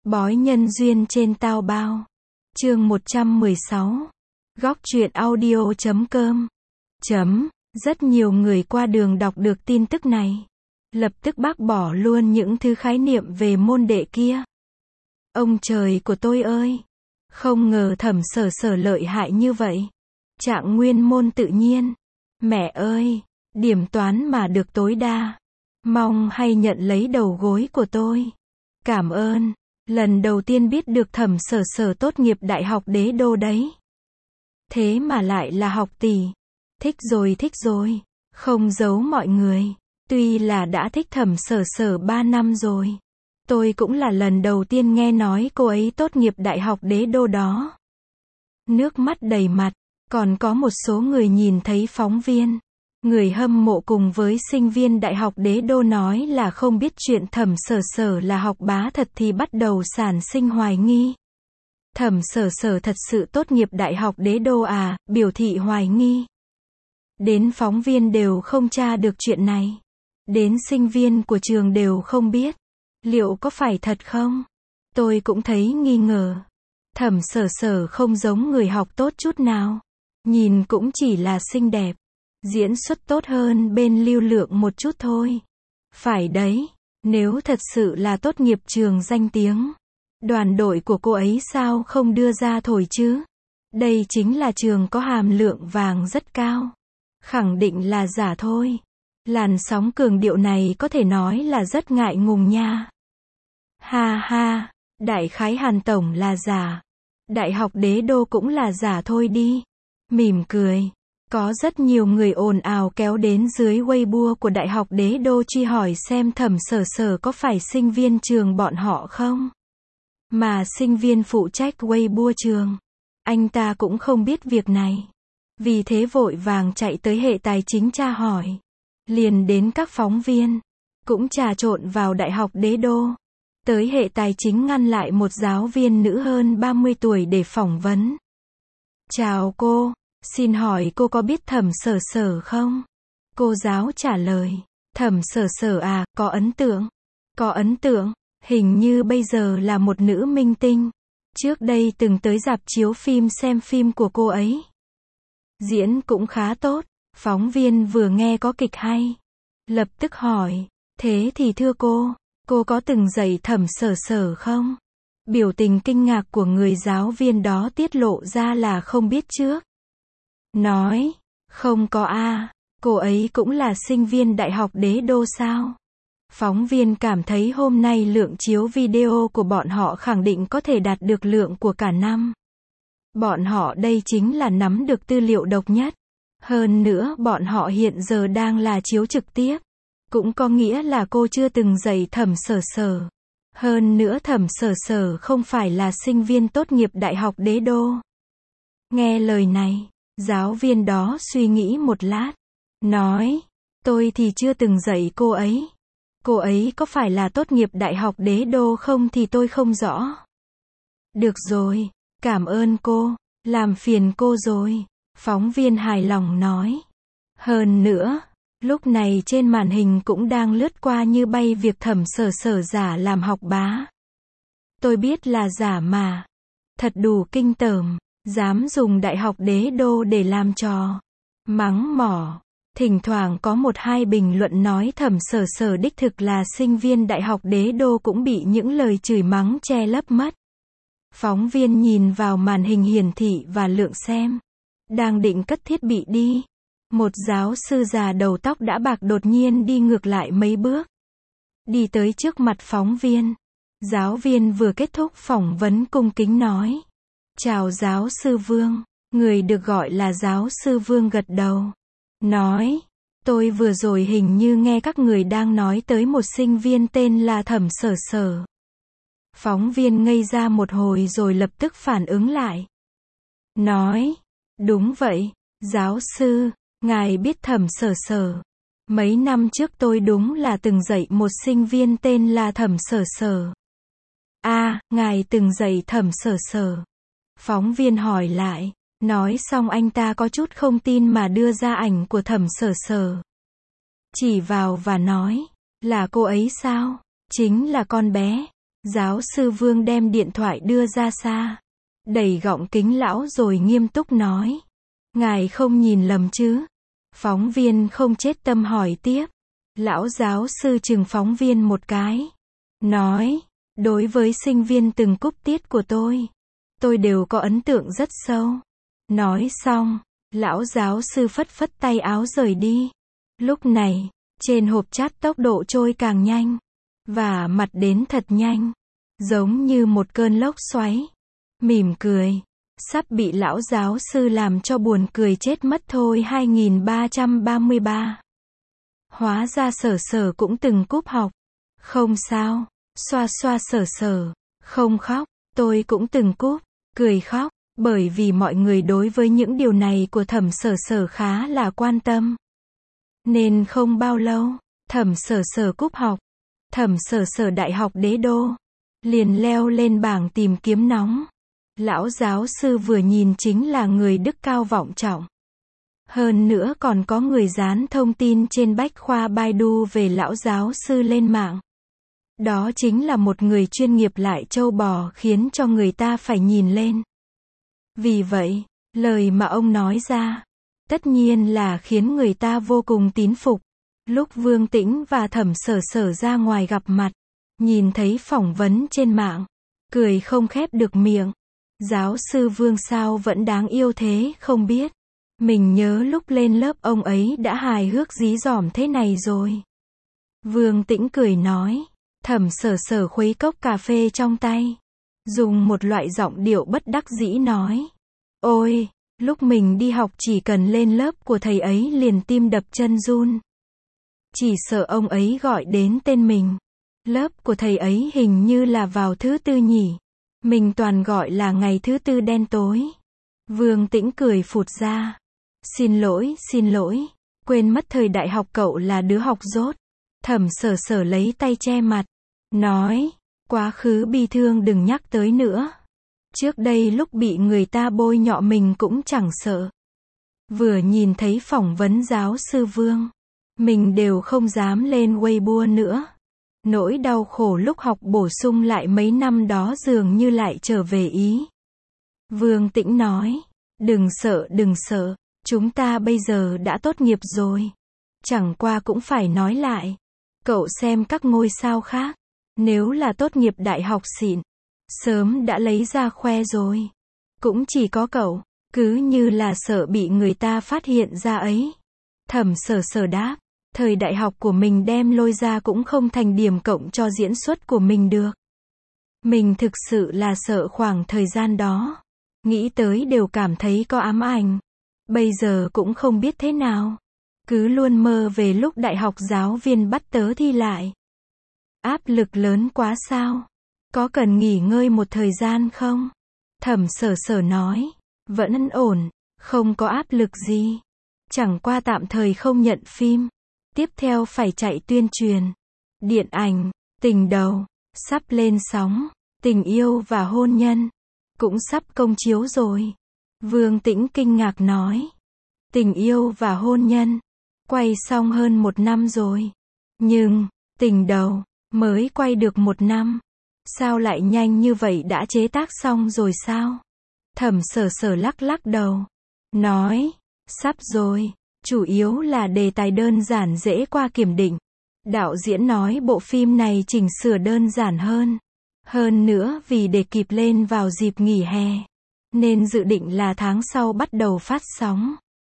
Bói nhân duyên trên tao bao. Chương 116. Góc truyện audio.com. Rất nhiều người qua đường đọc được tin tức này, lập tức bác bỏ luôn những thứ khái niệm về môn đệ kia. Ông trời của tôi ơi! Không ngờ Thẩm Sở Sở lợi hại như vậy. Trạng nguyên môn tự nhiên. Mẹ ơi! Điểm toán mà được tối đa. Mong hay nhận lấy đầu gối của tôi. Cảm ơn. Lần đầu tiên biết được Thẩm Sở Sở tốt nghiệp Đại học Đế Đô đấy. Thế mà lại là học tỷ. Thích rồi. Không giấu mọi người. Tuy là đã thích Thẩm Sở Sở 3 năm rồi. Tôi cũng là lần đầu tiên nghe nói cô ấy tốt nghiệp Đại học Đế Đô đó. Nước mắt đầy mặt. Còn có một số người nhìn thấy phóng viên, người hâm mộ cùng với sinh viên Đại học Đế Đô nói là không biết chuyện Thẩm Sở Sở là học bá thật thì bắt đầu sản sinh hoài nghi. Thẩm Sở Sở thật sự tốt nghiệp Đại học Đế Đô à, biểu thị hoài nghi. Đến phóng viên đều không tra được chuyện này. Đến sinh viên của trường đều không biết. Liệu có phải thật không? Tôi cũng thấy nghi ngờ. Thẩm Sở Sở không giống người học tốt chút nào. Nhìn cũng chỉ là xinh đẹp. Diễn xuất tốt hơn bên Lưu Lượng một chút thôi. Phải đấy, nếu thật sự là tốt nghiệp trường danh tiếng, đoàn đội của cô ấy sao không đưa ra thổi chứ? Đây chính là trường có hàm lượng vàng rất cao. Khẳng định là giả thôi. Làn sóng cường điệu này có thể nói là rất ngại ngùng nha. Ha ha, đại khái Hàn Tổng là giả. Đại học Đế Đô cũng là giả thôi đi. Mỉm cười. Có rất nhiều người ồn ào kéo đến dưới Weibo của Đại học Đế Đô truy hỏi xem Thẩm Sở Sở có phải sinh viên trường bọn họ không. Mà sinh viên phụ trách Weibo trường, anh ta cũng không biết việc này. Vì thế vội vàng chạy tới hệ tài chính tra hỏi. Liền đến các phóng viên, cũng trà trộn vào Đại học Đế Đô. Tới hệ tài chính ngăn lại một giáo viên nữ hơn 30 tuổi để phỏng vấn. Chào cô, xin hỏi cô có biết Thẩm Sở Sở không? Cô giáo trả lời, Thẩm Sở Sở à, có ấn tượng. Có ấn tượng, hình như bây giờ là một nữ minh tinh. Trước đây từng tới rạp chiếu phim xem phim của cô ấy. Diễn cũng khá tốt. Phóng viên vừa nghe có kịch hay, lập tức hỏi, thế thì thưa cô có từng dạy Thẩm Sở Sở không? Biểu tình kinh ngạc của người giáo viên đó tiết lộ ra là không biết trước. Nói, không có a, cô ấy cũng là sinh viên Đại học Đế Đô sao? Phóng viên cảm thấy hôm nay lượng chiếu video của bọn họ khẳng định có thể đạt được lượng của cả năm. Bọn họ đây chính là nắm được tư liệu độc nhất. Hơn nữa bọn họ hiện giờ đang là chiếu trực tiếp. Cũng có nghĩa là cô chưa từng dạy Thẩm Sở Sở. Hơn nữa Thẩm Sở Sở không phải là sinh viên tốt nghiệp Đại học Đế Đô. Nghe lời này, giáo viên đó suy nghĩ một lát. Nói, tôi thì chưa từng dạy cô ấy. Cô ấy có phải là tốt nghiệp Đại học Đế Đô không thì tôi không rõ. Được rồi, cảm ơn cô, làm phiền cô rồi. Phóng viên hài lòng nói. Hơn nữa, lúc này trên màn hình cũng đang lướt qua như bay việc Thẩm Sở Sở giả làm học bá. Tôi biết là giả mà. Thật đủ kinh tởm, dám dùng Đại học Đế Đô để làm trò. Mắng mỏ. Thỉnh thoảng có một hai bình luận nói Thẩm Sở Sở đích thực là sinh viên Đại học Đế Đô cũng bị những lời chửi mắng che lấp mất. Phóng viên nhìn vào màn hình hiển thị và lượng xem. Đang định cất thiết bị đi. Một giáo sư già đầu tóc đã bạc đột nhiên đi ngược lại mấy bước. Đi tới trước mặt phóng viên. Giáo viên vừa kết thúc phỏng vấn cung kính nói. Chào giáo sư Vương. Người được gọi là giáo sư Vương gật đầu. Nói. Tôi vừa rồi hình như nghe các người đang nói tới một sinh viên tên là Thẩm Sở Sở. Phóng viên ngây ra một hồi rồi lập tức phản ứng lại. Nói. Đúng vậy, giáo sư, ngài biết Thẩm Sở Sở. Mấy năm trước tôi đúng là từng dạy một sinh viên tên là Thẩm Sở Sở. À, ngài từng dạy Thẩm Sở Sở. Phóng viên hỏi lại, nói xong anh ta có chút không tin mà đưa ra ảnh của Thẩm Sở Sở. Chỉ vào và nói, là cô ấy sao? Chính là con bé. Giáo sư Vương đem điện thoại đưa ra xa, đẩy gọng kính lão rồi nghiêm túc nói. Ngài không nhìn lầm chứ? Phóng viên không chết tâm hỏi tiếp. Lão giáo sư chừng phóng viên một cái. Nói, đối với sinh viên từng cúp tiết của tôi đều có ấn tượng rất sâu. Nói xong, lão giáo sư phất phất tay áo rời đi. Lúc này, trên hộp chat tốc độ trôi càng nhanh. Và mặt đến thật nhanh. Giống như một cơn lốc xoáy. Mỉm cười. Sắp bị lão giáo sư làm cho buồn cười chết mất thôi. 2333. Hóa ra Sở cũng từng cúp học. Không sao. Xoa xoa Sở. Không khóc. Tôi cũng từng cúp. Cười khóc. Bởi vì mọi người đối với những điều này của Thẩm Sở khá là quan tâm. Nên không bao lâu, Thẩm Sở cúp học. Thẩm Sở Đại học Đế Đô. Liền leo lên bảng tìm kiếm nóng. Lão giáo sư vừa nhìn chính là người đức cao vọng trọng. Hơn nữa còn có người dán thông tin trên bách khoa Baidu về lão giáo sư lên mạng. Đó chính là một người chuyên nghiệp lại trâu bò khiến cho người ta phải nhìn lên. Vì vậy, lời mà ông nói ra, tất nhiên là khiến người ta vô cùng tín phục. Lúc Vương Tĩnh và Thẩm Sở ra ngoài gặp mặt, nhìn thấy phỏng vấn trên mạng, cười không khép được miệng. Giáo sư Vương sao vẫn đáng yêu thế không biết. Mình nhớ lúc lên lớp ông ấy đã hài hước dí dỏm thế này rồi. Vương Tĩnh cười nói. Thẩm Sở khuấy cốc cà phê trong tay. Dùng một loại giọng điệu bất đắc dĩ nói. Ôi, lúc mình đi học chỉ cần lên lớp của thầy ấy liền tim đập chân run. Chỉ sợ ông ấy gọi đến tên mình. Lớp của thầy ấy hình như là vào thứ tư nhỉ. Mình toàn gọi là ngày thứ tư đen tối. Vương Tĩnh cười phụt ra. Xin lỗi. Quên mất thời đại học cậu là đứa học dốt. Thẩm Sở lấy tay che mặt. Nói, quá khứ bi thương đừng nhắc tới nữa. Trước đây lúc bị người ta bôi nhọ mình cũng chẳng sợ. Vừa nhìn thấy phỏng vấn giáo sư Vương, mình đều không dám lên Weibo nữa. Nỗi đau khổ lúc học bổ sung lại mấy năm đó dường như lại trở về ý. Vương Tĩnh nói, đừng sợ, chúng ta bây giờ đã tốt nghiệp rồi. Chẳng qua cũng phải nói lại. Cậu xem các ngôi sao khác, nếu là tốt nghiệp đại học xịn, sớm đã lấy ra khoe rồi. Cũng chỉ có cậu, cứ như là sợ bị người ta phát hiện ra ấy. Thẩm Sở đáp, thời đại học của mình đem lôi ra cũng không thành điểm cộng cho diễn xuất của mình được. Mình thực sự là sợ khoảng thời gian đó. Nghĩ tới đều cảm thấy có ám ảnh. Bây giờ cũng không biết thế nào. Cứ luôn mơ về lúc đại học giáo viên bắt tớ thi lại. Áp lực lớn quá sao? Có cần nghỉ ngơi một thời gian không? Thẩm Sở nói. Vẫn ổn, không có áp lực gì. Chẳng qua tạm thời không nhận phim. Tiếp theo phải chạy tuyên truyền. Điện ảnh, tình đầu, sắp lên sóng. Tình yêu và hôn nhân, cũng sắp công chiếu rồi. Vương Tĩnh kinh ngạc nói. Tình yêu và hôn nhân, quay xong hơn 1 năm rồi. Nhưng, tình đầu, mới quay được 1 năm. Sao lại nhanh như vậy đã chế tác xong rồi sao? Thẩm Sở lắc đầu. Nói, sắp rồi, chủ yếu là đề tài đơn giản dễ qua kiểm định. Đạo diễn nói bộ phim này chỉnh sửa đơn giản hơn. Hơn nữa vì để kịp lên vào dịp nghỉ hè. Nên dự định là tháng sau bắt đầu phát sóng.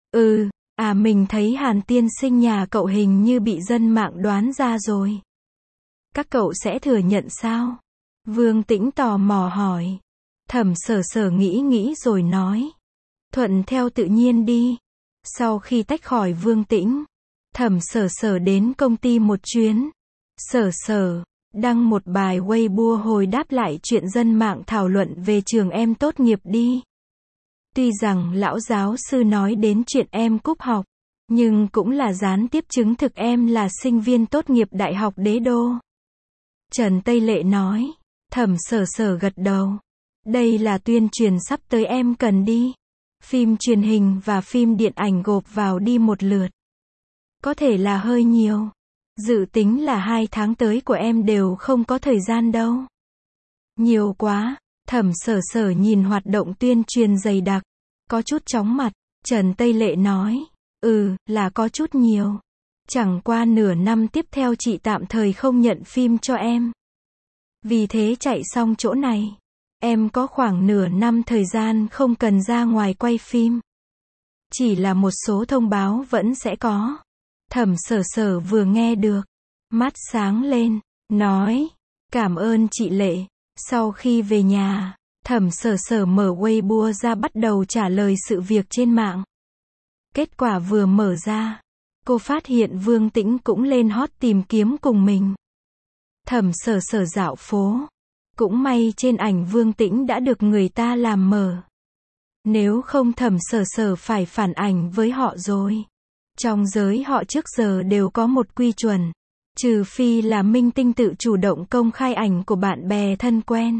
Mình thấy Hàn tiên sinh nhà cậu hình như bị dân mạng đoán ra rồi. Các cậu sẽ thừa nhận sao? Vương Tĩnh tò mò hỏi. Thẩm Sở nghĩ rồi nói. Thuận theo tự nhiên đi. Sau khi tách khỏi Vương Tĩnh, Thẩm Sở đến công ty một chuyến. Sở đăng một bài Weibo hồi đáp lại chuyện dân mạng thảo luận về trường em tốt nghiệp đi. Tuy rằng lão giáo sư nói đến chuyện em cúp học, nhưng cũng là gián tiếp chứng thực em là sinh viên tốt nghiệp Đại học Đế Đô. Trần Tây Lệ nói. Thẩm Sở gật đầu. Đây là tuyên truyền sắp tới em cần đi. Phim truyền hình và phim điện ảnh gộp vào đi một lượt. Có thể là hơi nhiều. Dự tính là 2 tháng tới của em đều không có thời gian đâu. Nhiều quá. Thẩm Sở Sở nhìn hoạt động tuyên truyền dày đặc, có chút chóng mặt. Trần Tây Lệ nói, là có chút nhiều. Chẳng qua nửa năm tiếp theo chị tạm thời không nhận phim cho em. Vì thế chạy xong chỗ này, em có khoảng nửa năm thời gian không cần ra ngoài quay phim. Chỉ là một số thông báo vẫn sẽ có. Thẩm Sở Sở vừa nghe được, mắt sáng lên, nói, cảm ơn chị Lệ. Sau khi về nhà, Thẩm Sở Sở mở Weibo ra bắt đầu trả lời sự việc trên mạng. Kết quả vừa mở ra, cô phát hiện Vương Tĩnh cũng lên hot tìm kiếm cùng mình. Thẩm Sở Sở dạo phố. Cũng may trên ảnh Vương Tĩnh đã được người ta làm mờ. Nếu không Thẩm Sở Sở phải phản ảnh với họ rồi. Trong giới họ trước giờ đều có một quy chuẩn. Trừ phi là minh tinh tự chủ động công khai ảnh của bạn bè thân quen.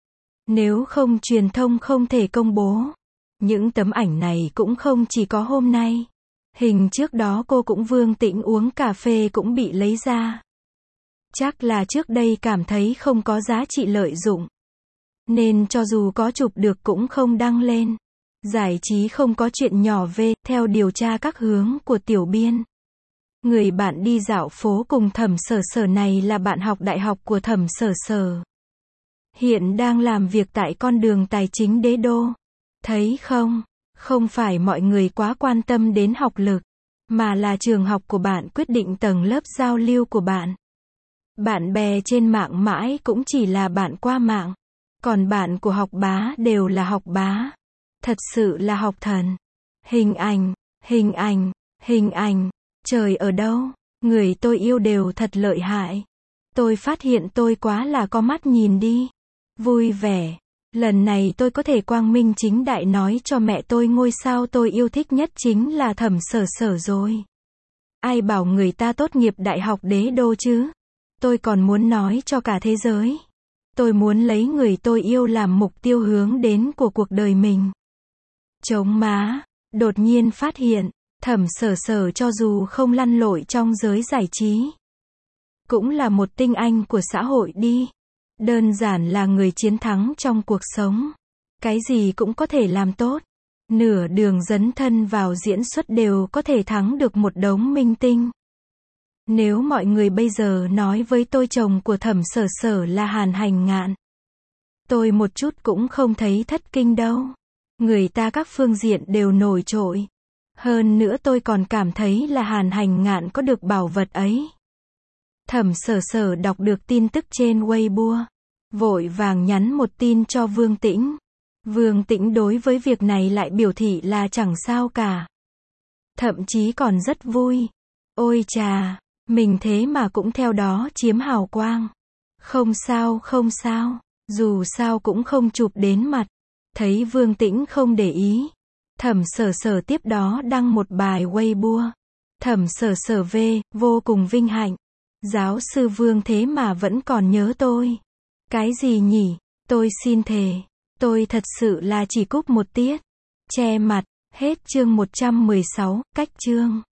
Nếu không truyền thông không thể công bố. Những tấm ảnh này cũng không chỉ có hôm nay. Hình trước đó cô cũng Vương Tĩnh uống cà phê cũng bị lấy ra. Chắc là trước đây cảm thấy không có giá trị lợi dụng. Nên cho dù có chụp được cũng không đăng lên. Giải trí không có chuyện nhỏ về, theo điều tra các hướng của tiểu biên. Người bạn đi dạo phố cùng Thẩm Sở Sở này là bạn học đại học của Thẩm Sở Sở. Hiện đang làm việc tại con đường tài chính đế đô. Thấy không? Không phải mọi người quá quan tâm đến học lực, mà là trường học của bạn quyết định tầng lớp giao lưu của bạn. Bạn bè trên mạng mãi cũng chỉ là bạn qua mạng. Còn bạn của học bá đều là học bá. Thật sự là học thần. Hình ảnh, hình ảnh, hình ảnh. Trời ở đâu? Người tôi yêu đều thật lợi hại. Tôi phát hiện tôi quá là có mắt nhìn đi. Vui vẻ. Lần này tôi có thể quang minh chính đại nói cho mẹ tôi ngôi sao tôi yêu thích nhất chính là Thẩm Sở Sở rồi. Ai bảo người ta tốt nghiệp đại học đế đô chứ? Tôi còn muốn nói cho cả thế giới. Tôi muốn lấy người tôi yêu làm mục tiêu hướng đến của cuộc đời mình. Chống má. Đột nhiên phát hiện, Thẩm Sở Sở cho dù không lăn lội trong giới giải trí, cũng là một tinh anh của xã hội đi. Đơn giản là người chiến thắng trong cuộc sống. Cái gì cũng có thể làm tốt. Nửa đường dấn thân vào diễn xuất đều có thể thắng được một đống minh tinh. Nếu mọi người bây giờ nói với tôi chồng của Thẩm Sở Sở là Hàn Hành Ngạn, tôi một chút cũng không thấy thất kinh đâu. Người ta các phương diện đều nổi trội. Hơn nữa tôi còn cảm thấy là Hàn Hành Ngạn có được bảo vật ấy. Thẩm Sở Sở đọc được tin tức trên Weibo, vội vàng nhắn một tin cho Vương Tĩnh. Vương Tĩnh đối với việc này lại biểu thị là chẳng sao cả. Thậm chí còn rất vui. Ôi chà, mình thế mà cũng theo đó chiếm hào quang. Không sao không sao, dù sao cũng không chụp đến mặt. Thấy Vương Tĩnh không để ý, Thẩm Sở Sở tiếp đó đăng một bài Weibo. Thẩm Sở Sở vô cùng vinh hạnh. Giáo sư Vương thế mà vẫn còn nhớ tôi. Cái gì nhỉ? Tôi xin thề. Tôi thật sự là chỉ cúp một tiết. Che mặt. Hết chương 116, cách chương.